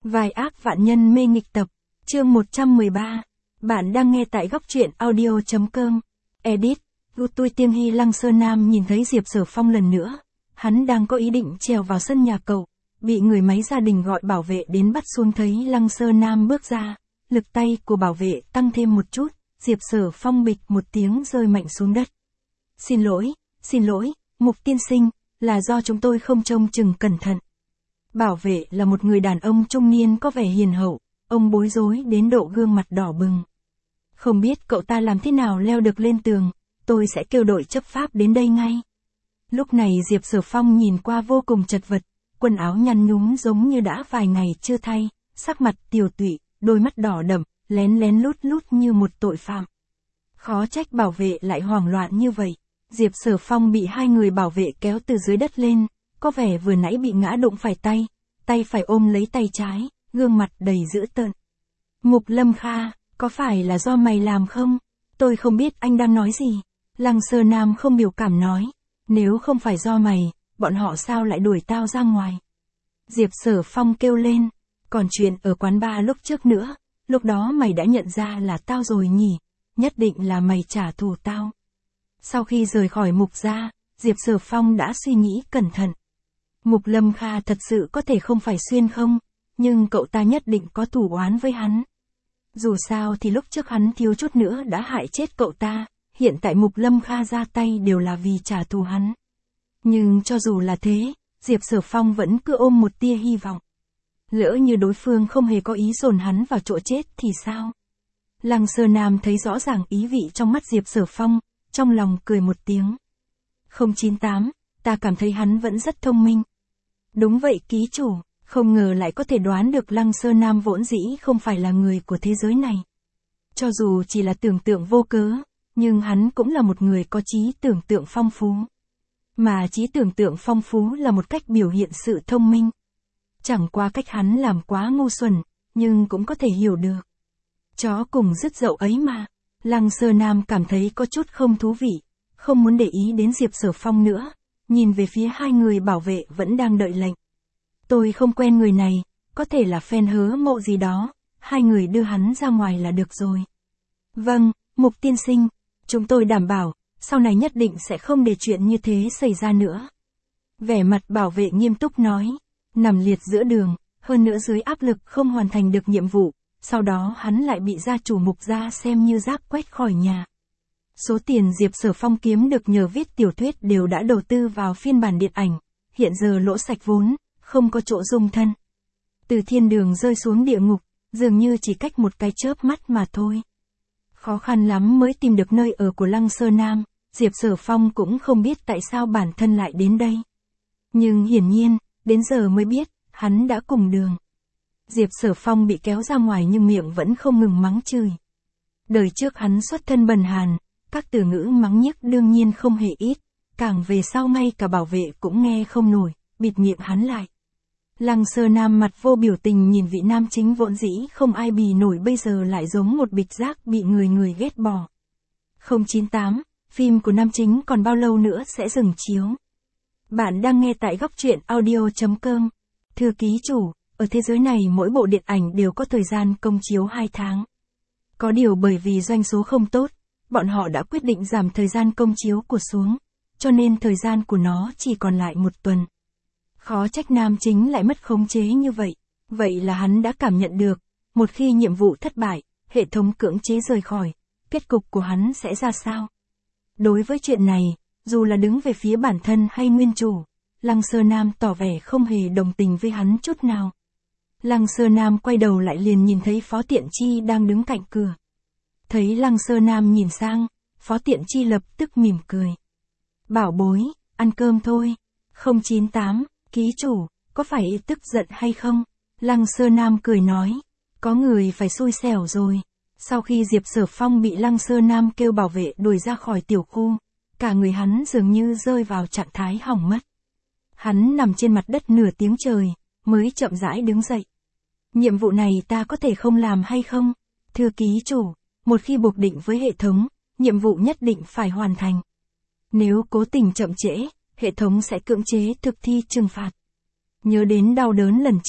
Vài ác vạn nhân mê nghịch tập, chương 113. Bạn đang nghe tại góc truyện audio.com. Edit, Tôi Tiêng Hy. Lăng Sơ Nam nhìn thấy Diệp Sở Phong lần nữa. Hắn đang có ý định trèo vào sân nhà cậu, bị người máy gia đình gọi bảo vệ đến bắt xuống. Thấy Lăng Sơ Nam bước ra, lực tay của bảo vệ tăng thêm một chút, Diệp Sở Phong bịch một tiếng rơi mạnh xuống đất. Xin lỗi, Mục tiên sinh, là do chúng tôi không trông chừng cẩn thận. Bảo vệ là một người đàn ông trung niên có vẻ hiền hậu, ông bối rối đến độ gương mặt đỏ bừng. Không biết cậu ta làm thế nào leo được lên tường, tôi sẽ kêu đội chấp pháp đến đây ngay. Lúc này Diệp Sở Phong nhìn qua vô cùng chật vật, quần áo nhăn nhúm giống như đã vài ngày chưa thay, sắc mặt tiều tụy, đôi mắt đỏ đậm, lén lén lút lút như một tội phạm. Khó trách bảo vệ lại hoảng loạn như vậy. Diệp Sở Phong bị hai người bảo vệ kéo từ dưới đất lên, có vẻ vừa nãy bị ngã đụng phải tay phải ôm lấy tay trái, gương mặt đầy dữ tợn. Mục Lâm Kha, có phải là do mày làm không? Tôi không biết anh đang nói gì. Lăng Sơ Nam không biểu cảm nói, nếu không phải do mày, bọn họ sao lại đuổi tao ra ngoài? Diệp Sở Phong kêu lên, còn chuyện ở quán bar lúc trước nữa, lúc đó mày đã nhận ra là tao rồi nhỉ, nhất định là mày trả thù tao. Sau khi rời khỏi Mục gia, Diệp Sở Phong đã suy nghĩ cẩn thận. Mục Lâm Kha thật sự có thể không phải xuyên không, nhưng cậu ta nhất định có thù oán với hắn. Dù sao thì lúc trước hắn thiếu chút nữa đã hại chết cậu ta, hiện tại Mục Lâm Kha ra tay đều là vì trả thù hắn. Nhưng cho dù là thế, Diệp Sở Phong vẫn cứ ôm một tia hy vọng. Lỡ như đối phương không hề có ý dồn hắn vào chỗ chết thì sao? Lăng Sơ Nam thấy rõ ràng ý vị trong mắt Diệp Sở Phong, trong lòng cười một tiếng. 098, ta cảm thấy hắn vẫn rất thông minh. Đúng vậy ký chủ, không ngờ lại có thể đoán được Lăng Sơ Nam vốn dĩ không phải là người của thế giới này. Cho dù chỉ là tưởng tượng vô cớ, nhưng hắn cũng là một người có trí tưởng tượng phong phú. Mà trí tưởng tượng phong phú là một cách biểu hiện sự thông minh. Chẳng qua cách hắn làm quá ngu xuẩn, nhưng cũng có thể hiểu được. Chó cùng rứt dậu ấy mà. Lăng Sơ Nam cảm thấy có chút không thú vị, không muốn để ý đến Diệp Sở Phong nữa, nhìn về phía hai người bảo vệ vẫn đang đợi lệnh. Tôi không quen người này, có thể là fan hớ mộ gì đó, hai người đưa hắn ra ngoài là được rồi. Vâng, Mục tiên sinh, chúng tôi đảm bảo, sau này nhất định sẽ không để chuyện như thế xảy ra nữa. Vẻ mặt bảo vệ nghiêm túc nói, nằm liệt giữa đường, hơn nữa dưới áp lực không hoàn thành được nhiệm vụ. Sau đó hắn lại bị gia chủ Mục gia xem như rác quét khỏi nhà. Số tiền Diệp Sở Phong kiếm được nhờ viết tiểu thuyết đều đã đầu tư vào phiên bản điện ảnh, hiện giờ lỗ sạch vốn, không có chỗ dung thân. Từ thiên đường rơi xuống địa ngục, dường như chỉ cách một cái chớp mắt mà thôi. Khó khăn lắm mới tìm được nơi ở của Lăng Sơ Nam, Diệp Sở Phong cũng không biết tại sao bản thân lại đến đây. Nhưng hiển nhiên, đến giờ mới biết, hắn đã cùng đường. Diệp Sở Phong bị kéo ra ngoài nhưng miệng vẫn không ngừng mắng chửi. Đời trước hắn xuất thân bần hàn, các từ ngữ mắng nhiếc đương nhiên không hề ít, càng về sau ngay cả bảo vệ cũng nghe không nổi, bịt miệng hắn lại. Lăng Sơ Nam mặt vô biểu tình nhìn vị nam chính vốn dĩ không ai bì nổi bây giờ lại giống một bịch rác bị người ghét bỏ. 098, phim của nam chính còn bao lâu nữa sẽ dừng chiếu? Bạn đang nghe tại góc truyện audio.com. Thưa ký chủ, ở thế giới này mỗi bộ điện ảnh đều có thời gian công chiếu 2 tháng. Có điều bởi vì doanh số không tốt, bọn họ đã quyết định giảm thời gian công chiếu của xuống, cho nên thời gian của nó chỉ còn lại 1 tuần. Khó trách nam chính lại mất khống chế như vậy. Vậy là hắn đã cảm nhận được, một khi nhiệm vụ thất bại, hệ thống cưỡng chế rời khỏi, kết cục của hắn sẽ ra sao? Đối với chuyện này, dù là đứng về phía bản thân hay nguyên chủ, Lăng Sơ Nam tỏ vẻ không hề đồng tình với hắn chút nào. Lăng Sơ Nam quay đầu lại liền nhìn thấy Phó Tiện Chi đang đứng cạnh cửa. Thấy Lăng Sơ Nam nhìn sang, Phó Tiện Chi lập tức mỉm cười. Bảo bối, ăn cơm thôi. 098, ký chủ, có phải tức giận hay không? Lăng Sơ Nam cười nói, có người phải xui xẻo rồi. Sau khi Diệp Sở Phong bị Lăng Sơ Nam kêu bảo vệ đuổi ra khỏi tiểu khu, cả người hắn dường như rơi vào trạng thái hỏng mất. Hắn nằm trên mặt đất nửa tiếng trời, mới chậm rãi đứng dậy. Nhiệm vụ này ta có thể không làm hay không? Thưa ký chủ, một khi buộc định với hệ thống, nhiệm vụ nhất định phải hoàn thành. Nếu cố tình chậm trễ, hệ thống sẽ cưỡng chế thực thi trừng phạt. Nhớ đến đau đớn lần trước,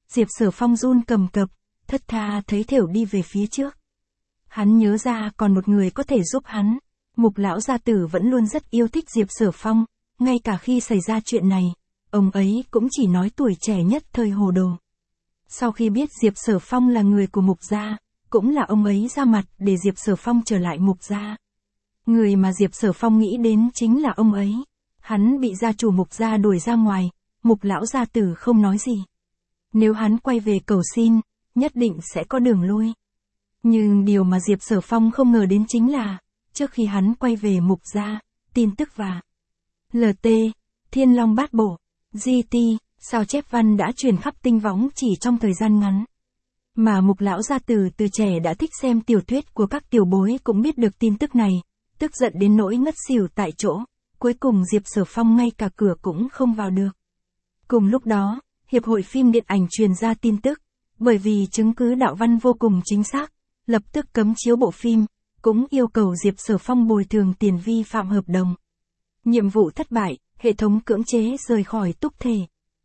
Diệp Sở Phong run cầm cập, thất tha thấy thểu đi về phía trước. Hắn nhớ ra còn một người có thể giúp hắn. Mục lão gia tử vẫn luôn rất yêu thích Diệp Sở Phong, ngay cả khi xảy ra chuyện này, ông ấy cũng chỉ nói tuổi trẻ nhất thời hồ đồ. Sau khi biết Diệp Sở Phong là người của Mục gia, cũng là ông ấy ra mặt để Diệp Sở Phong trở lại Mục gia. Người mà Diệp Sở Phong nghĩ đến chính là ông ấy. Hắn bị gia chủ Mục gia đuổi ra ngoài, Mục lão gia tử không nói gì. Nếu hắn quay về cầu xin, nhất định sẽ có đường lui. Nhưng điều mà Diệp Sở Phong không ngờ đến chính là, trước khi hắn quay về Mục gia, tin tức và LT, Thiên Long Bát Bộ, GT, sao chép văn đã truyền khắp tinh võng chỉ trong thời gian ngắn. Mà Mục lão gia tử từ trẻ đã thích xem tiểu thuyết của các tiểu bối cũng biết được tin tức này, tức giận đến nỗi ngất xỉu tại chỗ, cuối cùng Diệp Sở Phong ngay cả cửa cũng không vào được. Cùng lúc đó, Hiệp hội phim điện ảnh truyền ra tin tức, bởi vì chứng cứ đạo văn vô cùng chính xác, lập tức cấm chiếu bộ phim, cũng yêu cầu Diệp Sở Phong bồi thường tiền vi phạm hợp đồng. Nhiệm vụ thất bại, hệ thống cưỡng chế rời khỏi túc thể.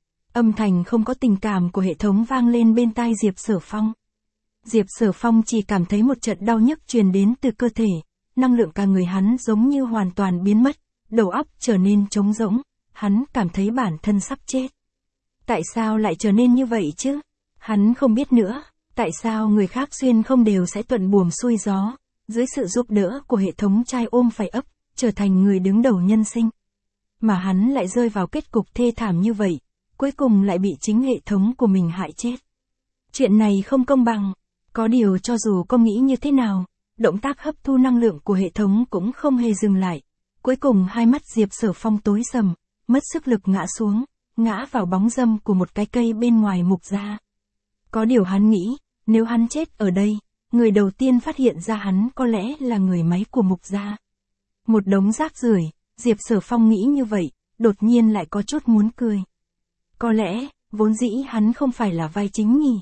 Âm thanh không có tình cảm của hệ thống vang lên bên tai Diệp Sở Phong. Diệp Sở Phong chỉ cảm thấy một trận đau nhức truyền đến từ cơ thể, năng lượng cả người hắn giống như hoàn toàn biến mất, đầu óc trở nên trống rỗng, hắn cảm thấy bản thân sắp chết. Tại sao lại trở nên như vậy chứ? Hắn không biết nữa, tại sao người khác xuyên không đều sẽ thuận buồm xuôi gió, dưới sự giúp đỡ của hệ thống trai ôm phải ấp, trở thành người đứng đầu nhân sinh. Mà hắn lại rơi vào kết cục thê thảm như vậy, cuối cùng lại bị chính hệ thống của mình hại chết. Chuyện này không công bằng, có điều cho dù có nghĩ như thế nào, động tác hấp thu năng lượng của hệ thống cũng không hề dừng lại. Cuối cùng hai mắt Diệp Sở Phong tối sầm, mất sức lực ngã xuống, ngã vào bóng râm của một cái cây bên ngoài Mục gia. Có điều hắn nghĩ, nếu hắn chết ở đây, người đầu tiên phát hiện ra hắn có lẽ là người máy của Mục gia. Một đống rác rưởi, Diệp Sở Phong nghĩ như vậy, đột nhiên lại có chút muốn cười. Có lẽ, vốn dĩ hắn không phải là vai chính nhỉ.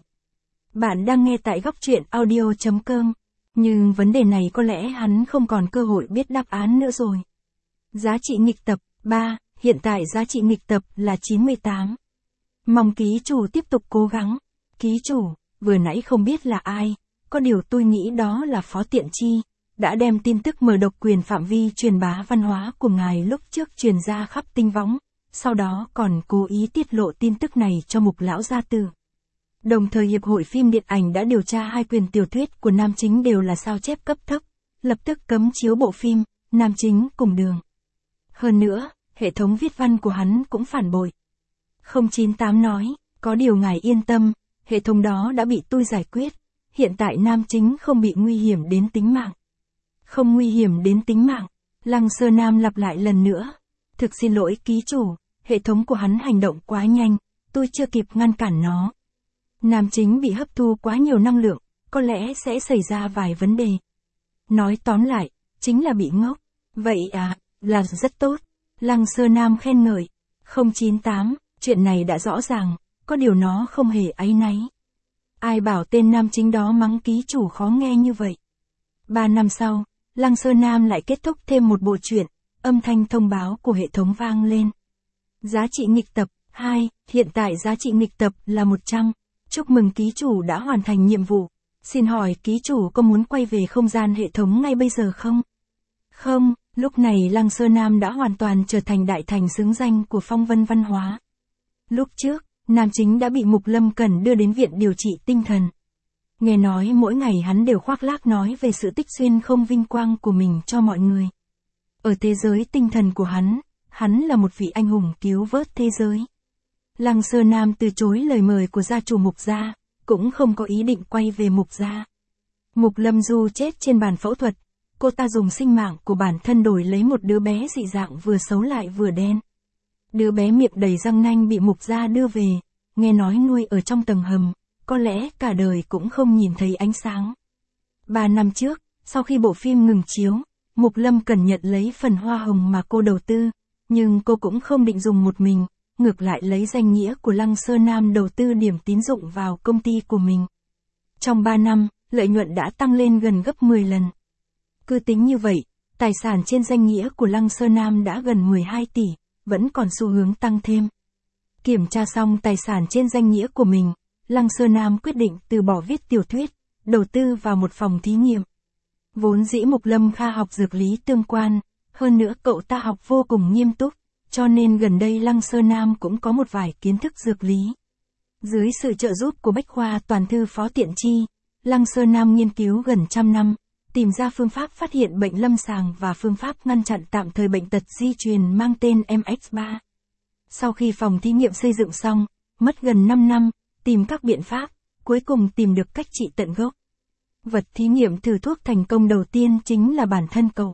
Bạn đang nghe tại góc truyện audio.com, nhưng vấn đề này có lẽ hắn không còn cơ hội biết đáp án nữa rồi. Giá trị nghịch tập 3, hiện tại giá trị nghịch tập là 98. Mong ký chủ tiếp tục cố gắng. Ký chủ, vừa nãy không biết là ai, có điều tôi nghĩ đó là Phó Tiện Chi, đã đem tin tức mở độc quyền phạm vi truyền bá văn hóa của ngài lúc trước truyền ra khắp tinh võng, sau đó còn cố ý tiết lộ tin tức này cho Mục lão gia tử. Đồng thời Hiệp hội phim điện ảnh đã điều tra hai quyền tiểu thuyết của nam chính đều là sao chép cấp thấp, lập tức cấm chiếu bộ phim, nam chính cùng đường. Hơn nữa, hệ thống viết văn của hắn cũng phản bội. 098 nói, có điều ngài yên tâm, hệ thống đó đã bị tôi giải quyết, hiện tại nam chính không bị nguy hiểm đến tính mạng. Không nguy hiểm đến tính mạng, Lăng Sơ Nam lặp lại lần nữa. Thực xin lỗi ký chủ, hệ thống của hắn hành động quá nhanh, tôi chưa kịp ngăn cản nó. Nam chính bị hấp thu quá nhiều năng lượng, có lẽ sẽ xảy ra vài vấn đề. Nói tóm lại, chính là bị ngốc. Vậy à, là rất tốt. Lăng Sơ Nam khen ngợi. 098, chuyện này đã rõ ràng, có điều nó không hề áy náy. Ai bảo tên nam chính đó mắng ký chủ khó nghe như vậy. 3 năm sau, Lăng Sơ Nam lại kết thúc thêm một bộ truyện, âm thanh thông báo của hệ thống vang lên. Giá trị nghịch tập 2, hiện tại giá trị nghịch tập là 100. Chúc mừng ký chủ đã hoàn thành nhiệm vụ. Xin hỏi ký chủ có muốn quay về không gian hệ thống ngay bây giờ không? Không, lúc này Lăng Sơ Nam đã hoàn toàn trở thành đại thành xứng danh của phong vân văn hóa. Lúc trước, nam chính đã bị Mục Lâm Cẩn đưa đến viện điều trị tinh thần. Nghe nói mỗi ngày hắn đều khoác lác nói về sự tích xuyên không vinh quang của mình cho mọi người. Ở thế giới tinh thần của hắn là một vị anh hùng cứu vớt thế giới. Lăng Sơ Nam từ chối lời mời của gia chủ Mục gia, cũng không có ý định quay về Mục gia. Mục Lâm Du chết trên bàn phẫu thuật, cô ta dùng sinh mạng của bản thân đổi lấy một đứa bé dị dạng vừa xấu lại vừa đen. Đứa bé miệng đầy răng nanh bị Mục gia đưa về, nghe nói nuôi ở trong tầng hầm, có lẽ cả đời cũng không nhìn thấy ánh sáng. 3 năm trước, sau khi bộ phim ngừng chiếu, Mục Lâm Cẩn nhận lấy phần hoa hồng mà cô đầu tư, nhưng cô cũng không định dùng một mình, ngược lại lấy danh nghĩa của Lăng Sơ Nam đầu tư điểm tín dụng vào công ty của mình. Trong 3 năm, lợi nhuận đã tăng lên gần gấp 10 lần. Cứ tính như vậy, tài sản trên danh nghĩa của Lăng Sơ Nam đã gần 12 tỷ, vẫn còn xu hướng tăng thêm. Kiểm tra xong tài sản trên danh nghĩa của mình, Lăng Sơ Nam quyết định từ bỏ viết tiểu thuyết, đầu tư vào một phòng thí nghiệm. Vốn dĩ Mục Lâm Kha học dược lý tương quan, hơn nữa cậu ta học vô cùng nghiêm túc, cho nên gần đây Lăng Sơ Nam cũng có một vài kiến thức dược lý. Dưới sự trợ giúp của Bách khoa toàn thư Phó Tiện Chi, Lăng Sơ Nam nghiên cứu gần trăm năm, tìm ra phương pháp phát hiện bệnh lâm sàng và phương pháp ngăn chặn tạm thời bệnh tật di truyền mang tên MX3. Sau khi phòng thí nghiệm xây dựng xong, mất gần 5 năm, tìm các biện pháp, cuối cùng tìm được cách trị tận gốc. Vật thí nghiệm thử thuốc thành công đầu tiên chính là bản thân cậu.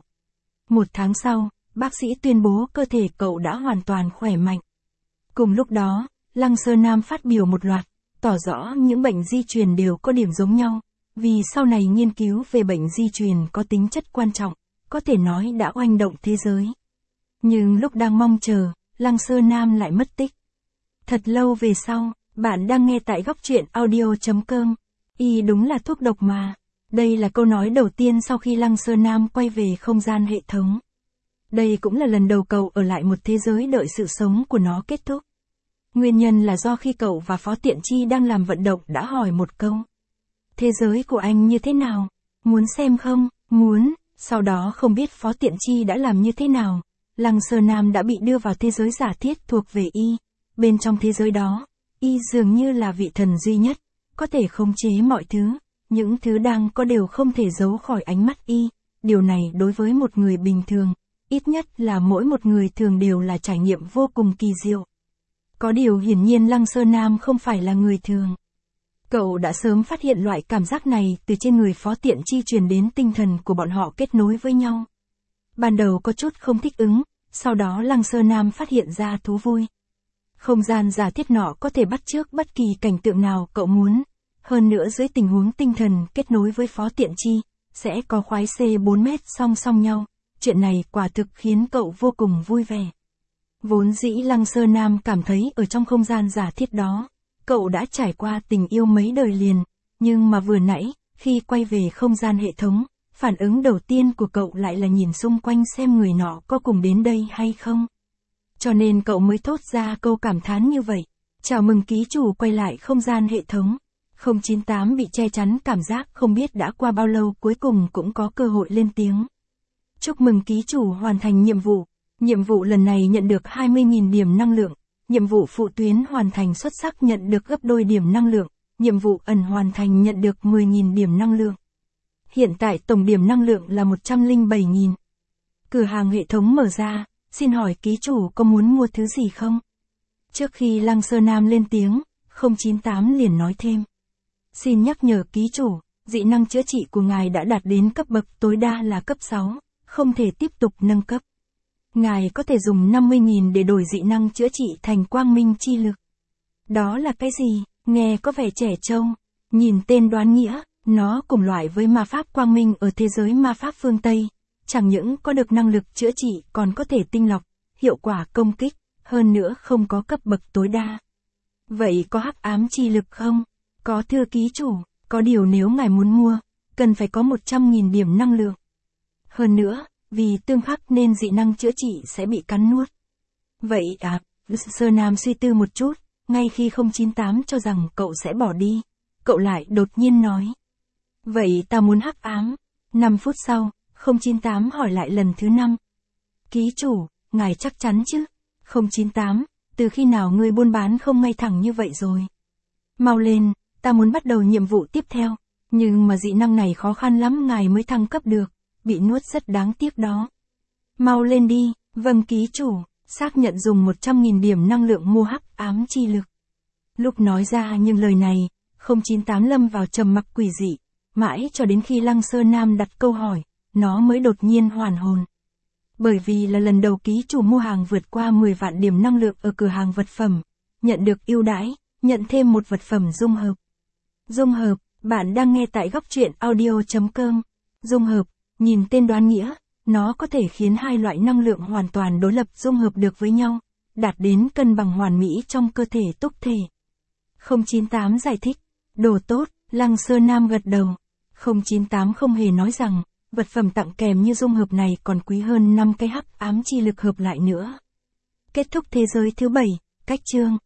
1 tháng sau, bác sĩ tuyên bố cơ thể cậu đã hoàn toàn khỏe mạnh. Cùng lúc đó, Lăng Sơ Nam phát biểu một loạt, tỏ rõ những bệnh di truyền đều có điểm giống nhau, vì sau này nghiên cứu về bệnh di truyền có tính chất quan trọng, có thể nói đã oanh động thế giới. Nhưng lúc đang mong chờ, Lăng Sơ Nam lại mất tích. Thật lâu về sau, bạn đang nghe tại góc truyện audio.com. Y đúng là thuốc độc mà. Đây là câu nói đầu tiên sau khi Lăng Sơ Nam quay về không gian hệ thống. Đây cũng là lần đầu cậu ở lại một thế giới đợi sự sống của nó kết thúc. Nguyên nhân là do khi cậu và Phó Tiện Chi đang làm vận động đã hỏi một câu. Thế giới của anh như thế nào? Muốn xem không? Muốn. Sau đó không biết Phó Tiện Chi đã làm như thế nào. Lăng Sơ Nam đã bị đưa vào thế giới giả thiết thuộc về Y. Bên trong thế giới đó, Y dường như là vị thần duy nhất, có thể khống chế mọi thứ. Những thứ đang có đều không thể giấu khỏi ánh mắt Y. Điều này đối với một người bình thường, ít nhất là mỗi một người thường đều là trải nghiệm vô cùng kỳ diệu. Có điều hiển nhiên Lăng Sơ Nam không phải là người thường. Cậu đã sớm phát hiện loại cảm giác này từ trên người Phó Tiện Chi truyền đến tinh thần của bọn họ kết nối với nhau. Ban đầu có chút không thích ứng, sau đó Lăng Sơ Nam phát hiện ra thú vui. Không gian giả thiết nọ có thể bắt chước bất kỳ cảnh tượng nào cậu muốn. Hơn nữa dưới tình huống tinh thần kết nối với Phó Tiện Chi, sẽ có khoái C4 mét song song nhau. Chuyện này quả thực khiến cậu vô cùng vui vẻ. Vốn dĩ Lăng Sơ Nam cảm thấy ở trong không gian giả thiết đó, cậu đã trải qua tình yêu mấy đời liền, nhưng mà vừa nãy, khi quay về không gian hệ thống, phản ứng đầu tiên của cậu lại là nhìn xung quanh xem người nọ có cùng đến đây hay không. Cho nên cậu mới thốt ra câu cảm thán như vậy. Chào mừng ký chủ quay lại không gian hệ thống. 098 bị che chắn cảm giác không biết đã qua bao lâu cuối cùng cũng có cơ hội lên tiếng. Chúc mừng ký chủ hoàn thành nhiệm vụ. Nhiệm vụ lần này nhận được 20.000 điểm năng lượng. Nhiệm vụ phụ tuyến hoàn thành xuất sắc nhận được gấp đôi điểm năng lượng. Nhiệm vụ ẩn hoàn thành nhận được 10.000 điểm năng lượng. Hiện tại tổng điểm năng lượng là 107.000. Cửa hàng hệ thống mở ra, xin hỏi ký chủ có muốn mua thứ gì không? Trước khi Lăng Sơ Nam lên tiếng, 098 liền nói thêm. Xin nhắc nhở ký chủ, dị năng chữa trị của ngài đã đạt đến cấp bậc tối đa là cấp 6, không thể tiếp tục nâng cấp. Ngài có thể dùng 50.000 để đổi dị năng chữa trị thành quang minh chi lực. Đó là cái gì? Nghe có vẻ trẻ trâu. Nhìn tên đoán nghĩa, nó cùng loại với ma pháp quang minh ở thế giới ma pháp phương Tây. Chẳng những có được năng lực chữa trị còn có thể tinh lọc, hiệu quả công kích, hơn nữa không có cấp bậc tối đa. Vậy có hắc ám chi lực không? Có thưa ký chủ, có điều nếu ngài muốn mua, cần phải có 100.000 điểm năng lượng. Hơn nữa, vì tương khắc nên dị năng chữa trị sẽ bị cắn nuốt. Vậy à, Sơ Nam suy tư một chút, ngay khi 098 cho rằng cậu sẽ bỏ đi, cậu lại đột nhiên nói. Vậy ta muốn hắc ám. 5 phút sau, 098 hỏi lại lần thứ 5. Ký chủ, ngài chắc chắn chứ? 098, từ khi nào ngươi buôn bán không ngay thẳng như vậy rồi? Mau lên, ta muốn bắt đầu nhiệm vụ tiếp theo. Nhưng mà dị năng này khó khăn lắm ngài mới thăng cấp được, bị nuốt rất đáng tiếc đó. Mau lên đi, vâng ký chủ, xác nhận dùng 100.000 điểm năng lượng mua hắc ám chi lực. Lúc nói ra những lời này, 098 lâm vào trầm mặc quỷ dị, mãi cho đến khi Lăng Sơ Nam đặt câu hỏi, nó mới đột nhiên hoàn hồn. Bởi vì là lần đầu ký chủ mua hàng vượt qua 10 vạn điểm năng lượng ở cửa hàng vật phẩm, nhận được ưu đãi, nhận thêm một vật phẩm dung hợp. Dung hợp, bạn đang nghe tại góc truyện audio.com. Dung hợp, nhìn tên đoán nghĩa, nó có thể khiến hai loại năng lượng hoàn toàn đối lập dung hợp được với nhau, đạt đến cân bằng hoàn mỹ trong cơ thể túc thể. 098 giải thích, đồ tốt, Lăng Sơ Nam gật đầu. 098 không hề nói rằng, vật phẩm tặng kèm như dung hợp này còn quý hơn 5 cái hắc ám chi lực hợp lại nữa. Kết thúc thế giới thứ 7, cách chương.